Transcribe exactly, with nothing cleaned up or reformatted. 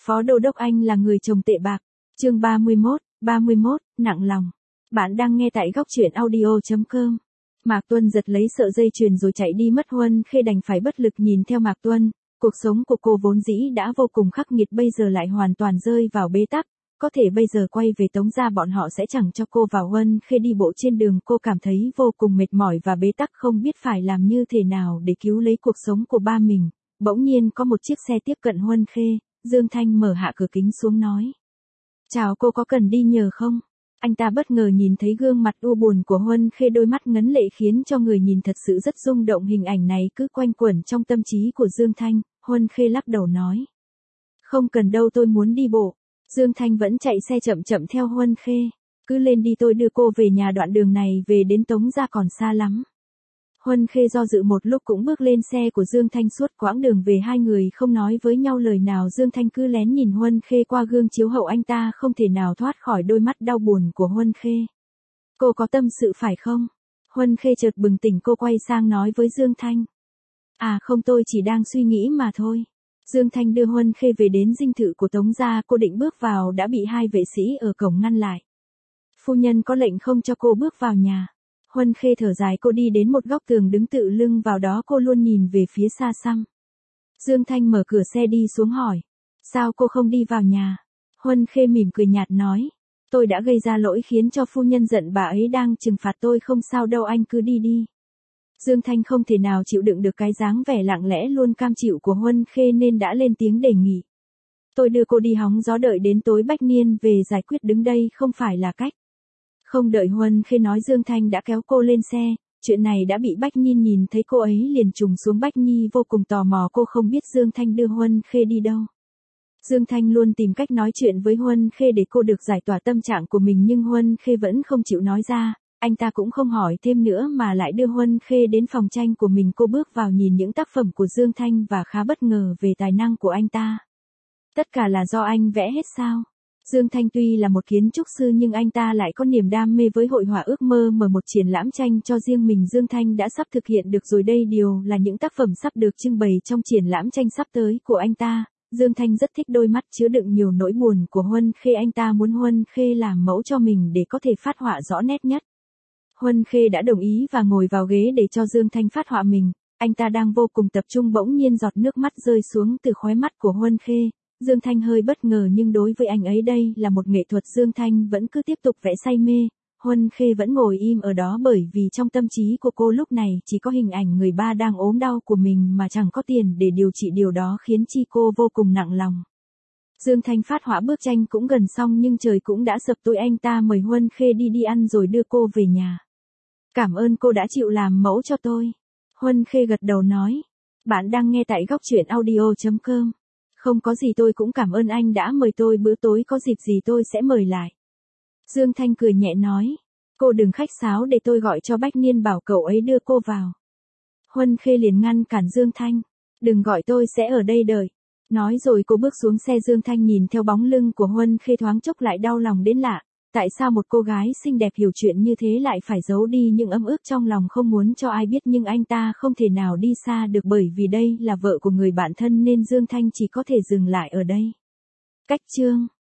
Phó Đô đốc Anh là người chồng tệ bạc. Chương ba mươi mốt, ba mươi mốt, nặng lòng. Bạn đang nghe tại góc truyện audio chấm com. Mạc Tuân giật lấy sợi dây chuyền rồi chạy đi mất. Huân Khê đành phải bất lực nhìn theo Mạc Tuân. Cuộc sống của cô vốn dĩ đã vô cùng khắc nghiệt, bây giờ lại hoàn toàn rơi vào bế tắc. Có thể bây giờ quay về Tống gia bọn họ sẽ chẳng cho cô vào. Huân Khê đi bộ trên đường, cô cảm thấy vô cùng mệt mỏi và bế tắc, không biết phải làm như thế nào để cứu lấy cuộc sống của ba mình. Bỗng nhiên có một chiếc xe tiếp cận Huân Khê. Dương Thanh mở hạ cửa kính xuống nói: "Chào cô, có cần đi nhờ không?" Anh ta bất ngờ nhìn thấy gương mặt u buồn của Huân Khê, đôi mắt ngấn lệ khiến cho người nhìn thật sự rất rung động. Hình ảnh này cứ quanh quẩn trong tâm trí của Dương Thanh. Huân Khê lắc đầu nói: "Không cần đâu, tôi muốn đi bộ." Dương Thanh vẫn chạy xe chậm chậm theo Huân Khê. "Cứ lên đi, tôi đưa cô về nhà, đoạn đường này về đến Tống gia còn xa lắm." Huân Khê do dự một lúc cũng bước lên xe của Dương Thanh. Suốt quãng đường về hai người không nói với nhau lời nào. Dương Thanh cứ lén nhìn Huân Khê qua gương chiếu hậu, anh ta không thể nào thoát khỏi đôi mắt đau buồn của Huân Khê. "Cô có tâm sự phải không?" Huân Khê chợt bừng tỉnh, cô quay sang nói với Dương Thanh: "À không, tôi chỉ đang suy nghĩ mà thôi." Dương Thanh đưa Huân Khê về đến dinh thự của Tống gia, cô định bước vào đã bị hai vệ sĩ ở cổng ngăn lại. "Phu nhân có lệnh không cho cô bước vào nhà." Huân Khê thở dài, cô đi đến một góc tường đứng tựa lưng vào đó, cô luôn nhìn về phía xa xăm. Dương Thanh mở cửa xe đi xuống hỏi: "Sao cô không đi vào nhà?" Huân Khê mỉm cười nhạt nói: "Tôi đã gây ra lỗi khiến cho phu nhân giận, bà ấy đang trừng phạt tôi." "Không sao đâu, anh cứ đi đi." Dương Thanh không thể nào chịu đựng được cái dáng vẻ lặng lẽ luôn cam chịu của Huân Khê nên đã lên tiếng đề nghị: "Tôi đưa cô đi hóng gió, đợi đến tối Bách Niên về giải quyết, đứng đây không phải là cách." Không đợi Huân Khê nói, Dương Thanh đã kéo cô lên xe. Chuyện này đã bị Bách Nhi nhìn thấy, cô ấy liền trùng xuống. Bách Nhi vô cùng tò mò, cô không biết Dương Thanh đưa Huân Khê đi đâu. Dương Thanh luôn tìm cách nói chuyện với Huân Khê để cô được giải tỏa tâm trạng của mình, nhưng Huân Khê vẫn không chịu nói ra. Anh ta cũng không hỏi thêm nữa mà lại đưa Huân Khê đến phòng tranh của mình. Cô bước vào nhìn những tác phẩm của Dương Thanh và khá bất ngờ về tài năng của anh ta. "Tất cả là do anh vẽ hết sao?" Dương Thanh tuy là một kiến trúc sư nhưng anh ta lại có niềm đam mê với hội họa, ước mơ mở một triển lãm tranh cho riêng mình. Dương Thanh đã sắp thực hiện được rồi đây, điều là những tác phẩm sắp được trưng bày trong triển lãm tranh sắp tới của anh ta. Dương Thanh rất thích đôi mắt chứa đựng nhiều nỗi buồn của Huân Khê, anh ta muốn Huân Khê làm mẫu cho mình để có thể phát họa rõ nét nhất. Huân Khê đã đồng ý và ngồi vào ghế để cho Dương Thanh phát họa mình. Anh ta đang vô cùng tập trung, bỗng nhiên giọt nước mắt rơi xuống từ khóe mắt của Huân Khê. Dương Thanh hơi bất ngờ nhưng đối với anh ấy đây là một nghệ thuật. Dương Thanh vẫn cứ tiếp tục vẽ say mê. Huân Khê vẫn ngồi im ở đó bởi vì trong tâm trí của cô lúc này chỉ có hình ảnh người ba đang ốm đau của mình mà chẳng có tiền để điều trị, điều đó khiến chi cô vô cùng nặng lòng. Dương Thanh phát họa bức tranh cũng gần xong nhưng trời cũng đã sập tối. Anh ta mời Huân Khê đi đi ăn rồi đưa cô về nhà. "Cảm ơn cô đã chịu làm mẫu cho tôi." Huân Khê gật đầu nói: "Bạn đang nghe tại góc truyện audio chấm com. Không có gì, tôi cũng cảm ơn anh đã mời tôi, bữa tối có dịp gì tôi sẽ mời lại." Dương Thanh cười nhẹ nói: "Cô đừng khách sáo, để tôi gọi cho Bách Niên bảo cậu ấy đưa cô vào." Huân Khê liền ngăn cản Dương Thanh: "Đừng gọi, tôi sẽ ở đây đợi." Nói rồi cô bước xuống xe. Dương Thanh nhìn theo bóng lưng của Huân Khê thoáng chốc lại đau lòng đến lạ. Tại sao một cô gái xinh đẹp hiểu chuyện như thế lại phải giấu đi những ấm ức trong lòng, không muốn cho ai biết, nhưng anh ta không thể nào đi xa được bởi vì đây là vợ của người bạn thân nên Dương Thanh chỉ có thể dừng lại ở đây. Cách chương